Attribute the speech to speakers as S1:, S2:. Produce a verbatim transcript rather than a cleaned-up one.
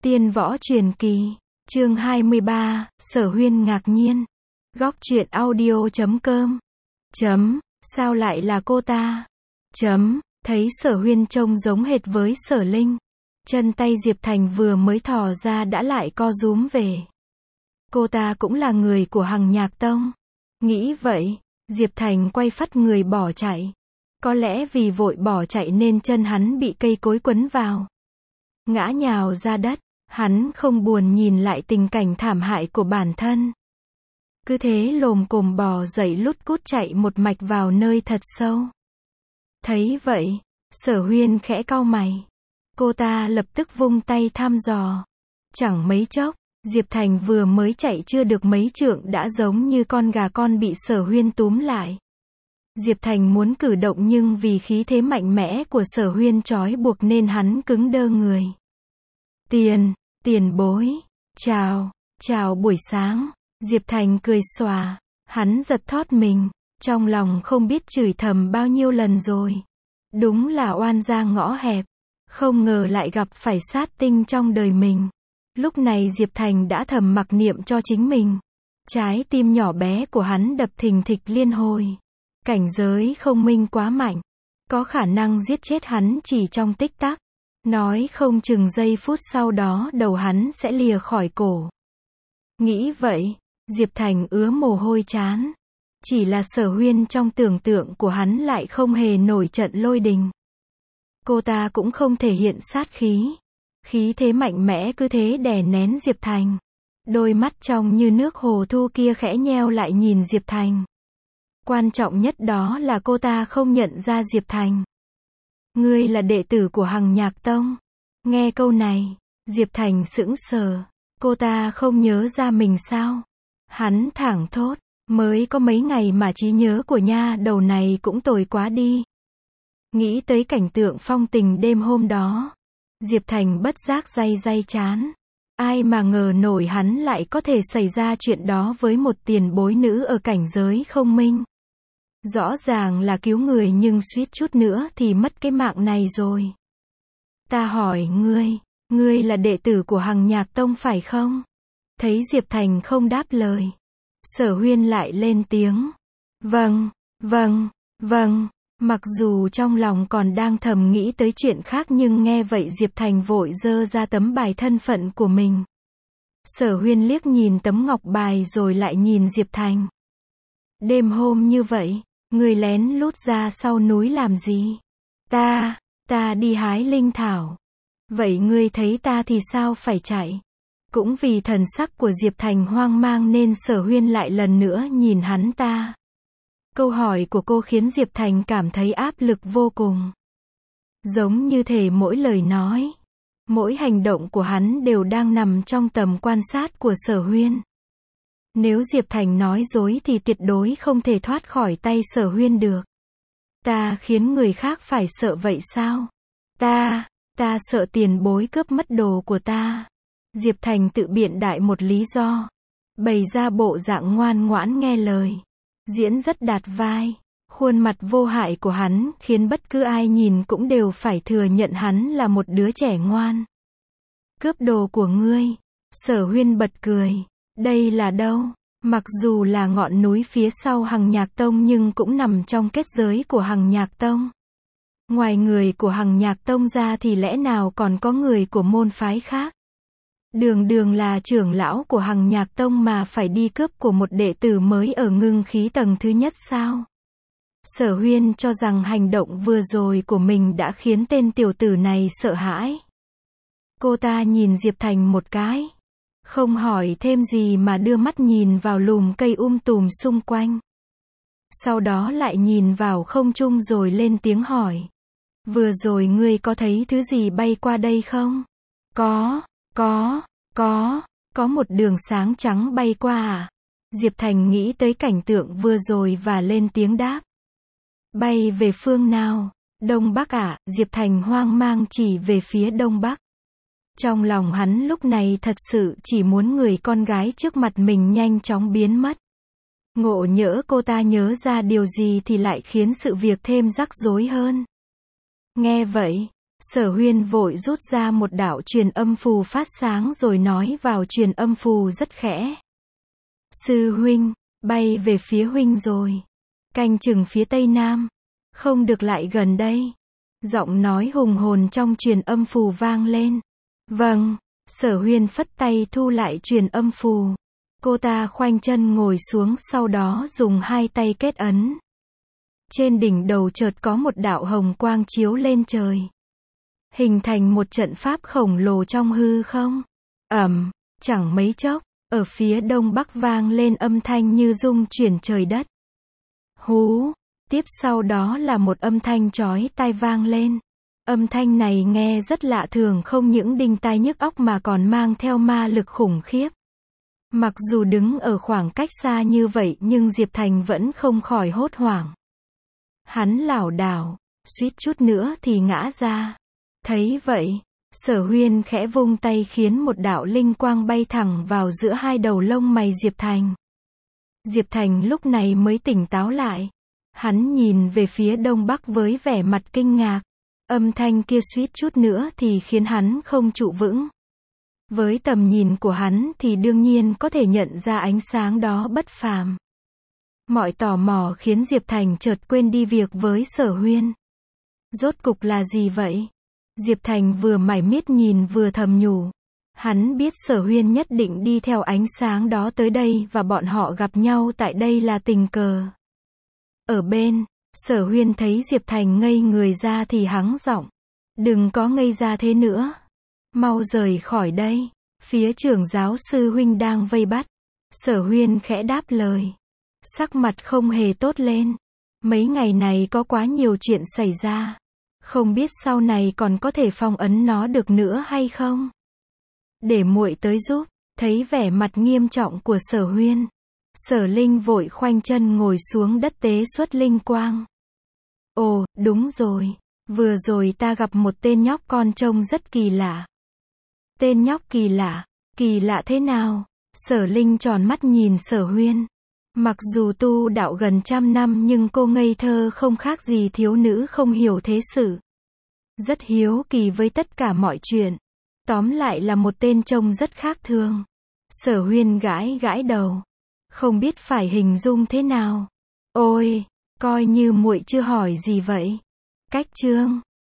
S1: Tiên võ truyền kỳ, chương hai mươi ba, Sở Huyên ngạc nhiên. Góc truyện audio chấm com. Chấm, sao lại là cô ta? Chấm, thấy Sở Huyên trông giống hệt với Sở Linh. Chân tay Diệp Thành vừa mới thò ra đã lại co rúm về. Cô ta cũng là người của Hằng Nhạc Tông. Nghĩ vậy, Diệp Thành quay phắt người bỏ chạy. Có lẽ vì vội bỏ chạy nên chân hắn bị cây cối quấn vào. Ngã nhào ra đất, hắn không buồn nhìn lại tình cảnh thảm hại của bản thân. Cứ thế lồm cồm bò dậy lút cút chạy một mạch vào nơi thật sâu. Thấy vậy, Sở Huyên khẽ cau mày. Cô ta lập tức vung tay thăm dò. Chẳng mấy chốc, Diệp Thành vừa mới chạy chưa được mấy trượng đã giống như con gà con bị Sở Huyên túm lại. Diệp Thành muốn cử động nhưng vì khí thế mạnh mẽ của Sở Huyên trói buộc nên hắn cứng đơ người. Tiền, tiền bối, chào, chào buổi sáng. Diệp Thành cười xòa, hắn giật thót mình, trong lòng không biết chửi thầm bao nhiêu lần rồi. Đúng là oan gia ngõ hẹp, không ngờ lại gặp phải sát tinh trong đời mình. Lúc này Diệp Thành đã thầm mặc niệm cho chính mình. Trái tim nhỏ bé của hắn đập thình thịch liên hồi. Cảnh giới không minh quá mạnh, có khả năng giết chết hắn chỉ trong tích tắc. Nói không chừng giây phút sau đó đầu hắn sẽ lìa khỏi cổ. Nghĩ vậy, Diệp Thành ứa mồ hôi trán. Chỉ là Sở Huyên trong tưởng tượng của hắn lại không hề nổi trận lôi đình. Cô ta cũng không thể hiện sát khí. Khí thế mạnh mẽ cứ thế đè nén Diệp Thành. Đôi mắt trong như nước hồ thu kia khẽ nheo lại nhìn Diệp Thành. Quan trọng nhất đó là cô ta không nhận ra Diệp Thành. Ngươi là đệ tử của Hằng Nhạc Tông. Nghe câu này, Diệp Thành sững sờ. Cô ta không nhớ ra mình sao? Hắn thảng thốt, mới có mấy ngày mà trí nhớ của nha đầu này cũng tồi quá đi. Nghĩ tới cảnh tượng phong tình đêm hôm đó, Diệp Thành bất giác day day chán. Ai mà ngờ nổi hắn lại có thể xảy ra chuyện đó với một tiền bối nữ ở cảnh giới không minh. Rõ ràng là cứu người nhưng suýt chút nữa thì mất cái mạng này rồi. Ta hỏi ngươi, ngươi là đệ tử của Hằng Nhạc Tông phải không? Thấy Diệp Thành không đáp lời, Sở Huyên lại lên tiếng. Vâng, vâng, vâng. Mặc dù trong lòng còn đang thầm nghĩ tới chuyện khác nhưng nghe vậy Diệp Thành vội giơ ra tấm bài thân phận của mình. Sở Huyên liếc nhìn tấm ngọc bài rồi lại nhìn Diệp Thành. Đêm hôm như vậy, ngươi lén lút ra sau núi làm gì? Ta, ta đi hái linh thảo. Vậy ngươi thấy ta thì sao phải chạy? Cũng vì thần sắc của Diệp Thành hoang mang nên Sở Huyên lại lần nữa nhìn hắn ta. Câu hỏi của cô khiến Diệp Thành cảm thấy áp lực vô cùng. Giống như thể mỗi lời nói, mỗi hành động của hắn đều đang nằm trong tầm quan sát của Sở Huyên. Nếu Diệp Thành nói dối thì tuyệt đối không thể thoát khỏi tay Sở Huyên được. Ta khiến người khác phải sợ vậy sao? Ta, ta sợ tiền bối cướp mất đồ của ta. Diệp Thành tự biện đại một lý do, bày ra bộ dạng ngoan ngoãn nghe lời. Diễn rất đạt vai, khuôn mặt vô hại của hắn khiến bất cứ ai nhìn cũng đều phải thừa nhận hắn là một đứa trẻ ngoan. Cướp đồ của ngươi? Sở Huyên bật cười. Đây là đâu? Mặc dù là ngọn núi phía sau Hằng Nhạc Tông nhưng cũng nằm trong kết giới của Hằng Nhạc Tông. Ngoài người của Hằng Nhạc Tông ra thì lẽ nào còn có người của môn phái khác? Đường đường là trưởng lão của Hằng Nhạc Tông mà phải đi cướp của một đệ tử mới ở ngưng khí tầng thứ nhất sao? Sở Huyên cho rằng hành động vừa rồi của mình đã khiến tên tiểu tử này sợ hãi. Cô ta nhìn Diệp Thành một cái, không hỏi thêm gì mà đưa mắt nhìn vào lùm cây um tùm xung quanh. Sau đó lại nhìn vào không trung rồi lên tiếng hỏi. Vừa rồi ngươi có thấy thứ gì bay qua đây không? Có. Có, có, có một đường sáng trắng bay qua à? Diệp Thành nghĩ tới cảnh tượng vừa rồi và lên tiếng đáp. Bay về phương nào? Đông Bắc à? Diệp Thành hoang mang chỉ về phía Đông Bắc. Trong lòng hắn lúc này thật sự chỉ muốn người con gái trước mặt mình nhanh chóng biến mất. Ngộ nhỡ cô ta nhớ ra điều gì thì lại khiến sự việc thêm rắc rối hơn. Nghe vậy, Sở Huyên vội rút ra một đạo truyền âm phù phát sáng rồi nói vào truyền âm phù rất khẽ. Sư huynh, bay về phía huynh rồi. Canh chừng phía tây nam. Không được lại gần đây. Giọng nói hùng hồn trong truyền âm phù vang lên. Vâng, Sở Huyên phất tay thu lại truyền âm phù. Cô ta khoanh chân ngồi xuống sau đó dùng hai tay kết ấn. Trên đỉnh đầu chợt có một đạo hồng quang chiếu lên trời. Hình thành một trận pháp khổng lồ trong hư không. Ầm, chẳng mấy chốc, ở phía đông bắc vang lên âm thanh như rung chuyển trời đất. Hú, tiếp sau đó là một âm thanh chói tai vang lên. Âm thanh này nghe rất lạ thường, không những đinh tai nhức óc mà còn mang theo ma lực khủng khiếp. Mặc dù đứng ở khoảng cách xa như vậy nhưng Diệp Thành vẫn không khỏi hốt hoảng. Hắn lảo đảo, suýt chút nữa thì ngã ra. Thấy vậy, Sở Huyên khẽ vung tay khiến một đạo linh quang bay thẳng vào giữa hai đầu lông mày Diệp Thành. Diệp Thành lúc này mới tỉnh táo lại. Hắn nhìn về phía đông bắc với vẻ mặt kinh ngạc. Âm thanh kia suýt chút nữa thì khiến hắn không trụ vững. Với tầm nhìn của hắn thì đương nhiên có thể nhận ra ánh sáng đó bất phàm. Mọi tò mò khiến Diệp Thành chợt quên đi việc với Sở Huyên. Rốt cục là gì vậy? Diệp Thành vừa mải miết nhìn vừa thầm nhủ. Hắn biết Sở Huyên nhất định đi theo ánh sáng đó tới đây và bọn họ gặp nhau tại đây là tình cờ. Ở bên, Sở Huyên thấy Diệp Thành ngây người ra thì hắng giọng. Đừng có ngây ra thế nữa. Mau rời khỏi đây. Phía trưởng giáo sư huynh đang vây bắt. Sở Huyên khẽ đáp lời. Sắc mặt không hề tốt lên. Mấy ngày này có quá nhiều chuyện xảy ra. Không biết sau này còn có thể phong ấn nó được nữa hay không? Để muội tới giúp. Thấy vẻ mặt nghiêm trọng của Sở Huyên, Sở Linh vội khoanh chân ngồi xuống đất tế xuất linh quang. Ồ, đúng rồi. Vừa rồi ta gặp một tên nhóc con trông rất kỳ lạ. Tên nhóc kỳ lạ? Kỳ lạ thế nào? Sở Linh tròn mắt nhìn Sở Huyên. Mặc dù tu đạo gần trăm năm nhưng cô ngây thơ không khác gì thiếu nữ không hiểu thế sự. Rất hiếu kỳ với tất cả mọi chuyện. Tóm lại là một tên trông rất khác thường. Sở Huyên gãi gãi đầu. Không biết phải hình dung thế nào. Ôi, coi như muội chưa hỏi gì vậy. Cách chương